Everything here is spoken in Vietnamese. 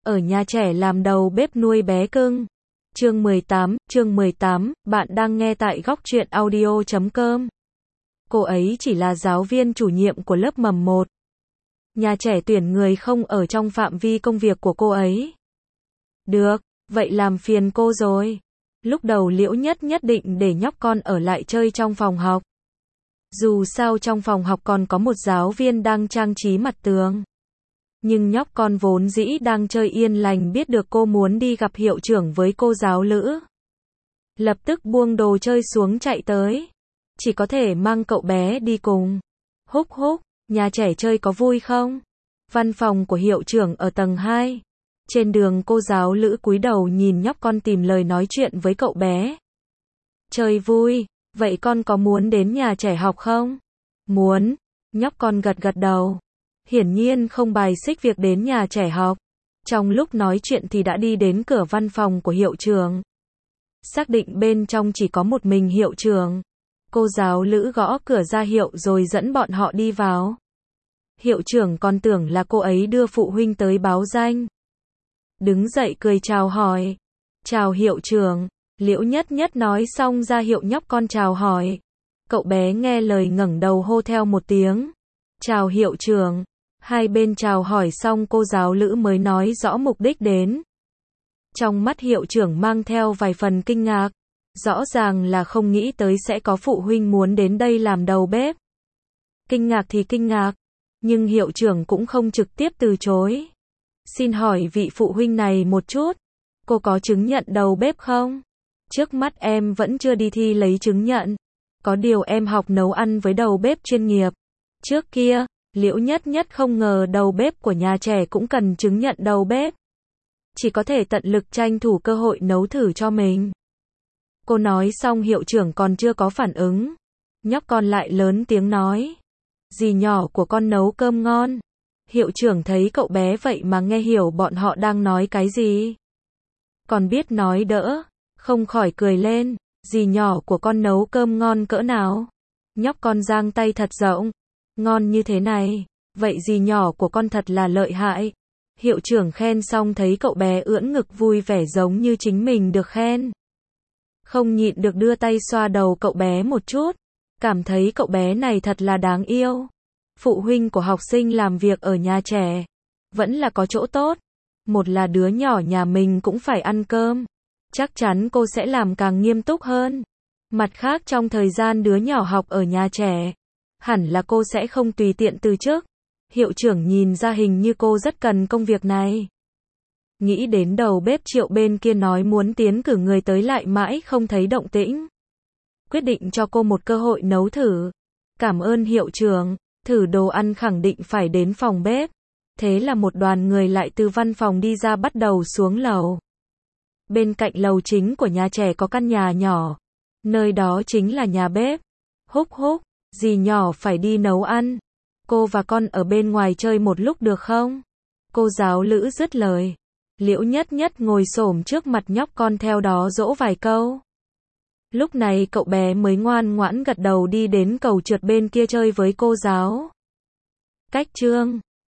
ở nhà trẻ làm đầu bếp nuôi bé cưng. Chương 18, bạn đang nghe tại góc truyện audio.com. Cô ấy chỉ là giáo viên chủ nhiệm của lớp mầm 1. Nhà trẻ tuyển người không ở trong phạm vi công việc của cô ấy. Được, vậy làm phiền cô rồi. Lúc đầu Liễu Nhất nhất định để nhóc con ở lại chơi trong phòng học. Dù sao trong phòng học còn có một giáo viên đang trang trí mặt tường. Nhưng nhóc con vốn dĩ đang chơi yên lành biết được cô muốn đi gặp hiệu trưởng với cô giáo Lữ. Lập tức buông đồ chơi xuống chạy tới. Chỉ có thể mang cậu bé đi cùng. Húc húc, nhà trẻ chơi có vui không? Văn phòng của hiệu trưởng ở tầng 2. Trên đường cô giáo Lữ cúi đầu nhìn nhóc con tìm lời nói chuyện với cậu bé. Chơi vui, vậy con có muốn đến nhà trẻ học không? Muốn, nhóc con gật gật đầu. Hiển nhiên không bài xích việc đến nhà trẻ học. Trong lúc nói chuyện thì đã đi đến cửa văn phòng của hiệu trưởng. Xác định bên trong chỉ có một mình hiệu trưởng. Cô giáo Lữ gõ cửa ra hiệu rồi dẫn bọn họ đi vào. Hiệu trưởng còn tưởng là cô ấy đưa phụ huynh tới báo danh. Đứng dậy cười chào hỏi. Chào hiệu trưởng. Liễu Nhất nhất nói xong ra hiệu nhóc con chào hỏi. Cậu bé nghe lời ngẩng đầu hô theo một tiếng. Chào hiệu trưởng. Hai bên chào hỏi xong cô giáo Lữ mới nói rõ mục đích đến. Trong mắt hiệu trưởng mang theo vài phần kinh ngạc. Rõ ràng là không nghĩ tới sẽ có phụ huynh muốn đến đây làm đầu bếp. Kinh ngạc thì kinh ngạc. Nhưng hiệu trưởng cũng không trực tiếp từ chối. Xin hỏi vị phụ huynh này một chút. Cô có chứng nhận đầu bếp không? Trước mắt em vẫn chưa đi thi lấy chứng nhận. Có điều em học nấu ăn với đầu bếp chuyên nghiệp. Trước kia, Liễu Nhất nhất không ngờ đầu bếp của nhà trẻ cũng cần chứng nhận đầu bếp. Chỉ có thể tận lực tranh thủ cơ hội nấu thử cho mình. Cô nói xong hiệu trưởng còn chưa có phản ứng. Nhóc con lại lớn tiếng nói. Dì nhỏ của con nấu cơm ngon. Hiệu trưởng thấy cậu bé vậy mà nghe hiểu bọn họ đang nói cái gì. Còn biết nói đỡ, không khỏi cười lên. Dì nhỏ của con nấu cơm ngon cỡ nào? Nhóc con giang tay thật rộng. Ngon như thế này, vậy dì nhỏ của con thật là lợi hại. Hiệu trưởng khen xong thấy cậu bé ưỡn ngực vui vẻ giống như chính mình được khen. Không nhịn được đưa tay xoa đầu cậu bé một chút. Cảm thấy cậu bé này thật là đáng yêu. Phụ huynh của học sinh làm việc ở nhà trẻ. Vẫn là có chỗ tốt. Một là đứa nhỏ nhà mình cũng phải ăn cơm. Chắc chắn cô sẽ làm càng nghiêm túc hơn. Mặt khác trong thời gian đứa nhỏ học ở nhà trẻ. Hẳn là cô sẽ không tùy tiện từ chức. Hiệu trưởng nhìn ra hình như cô rất cần công việc này. Nghĩ đến đầu bếp Triệu bên kia nói muốn tiến cử người tới lại mãi không thấy động tĩnh. Quyết định cho cô một cơ hội nấu thử. Cảm ơn hiệu trưởng, thử đồ ăn khẳng định phải đến phòng bếp. Thế là một đoàn người lại từ văn phòng đi ra bắt đầu xuống lầu. Bên cạnh lầu chính của nhà trẻ có căn nhà nhỏ. Nơi đó chính là nhà bếp. Húc húc, dì nhỏ phải đi nấu ăn. Cô và con ở bên ngoài chơi một lúc được không? Cô giáo Lữ dứt lời. Liễu Nhất nhất ngồi xổm trước mặt nhóc con theo đó dỗ vài câu. Lúc này cậu bé mới ngoan ngoãn gật đầu đi đến cầu trượt bên kia chơi với cô giáo. Cách chương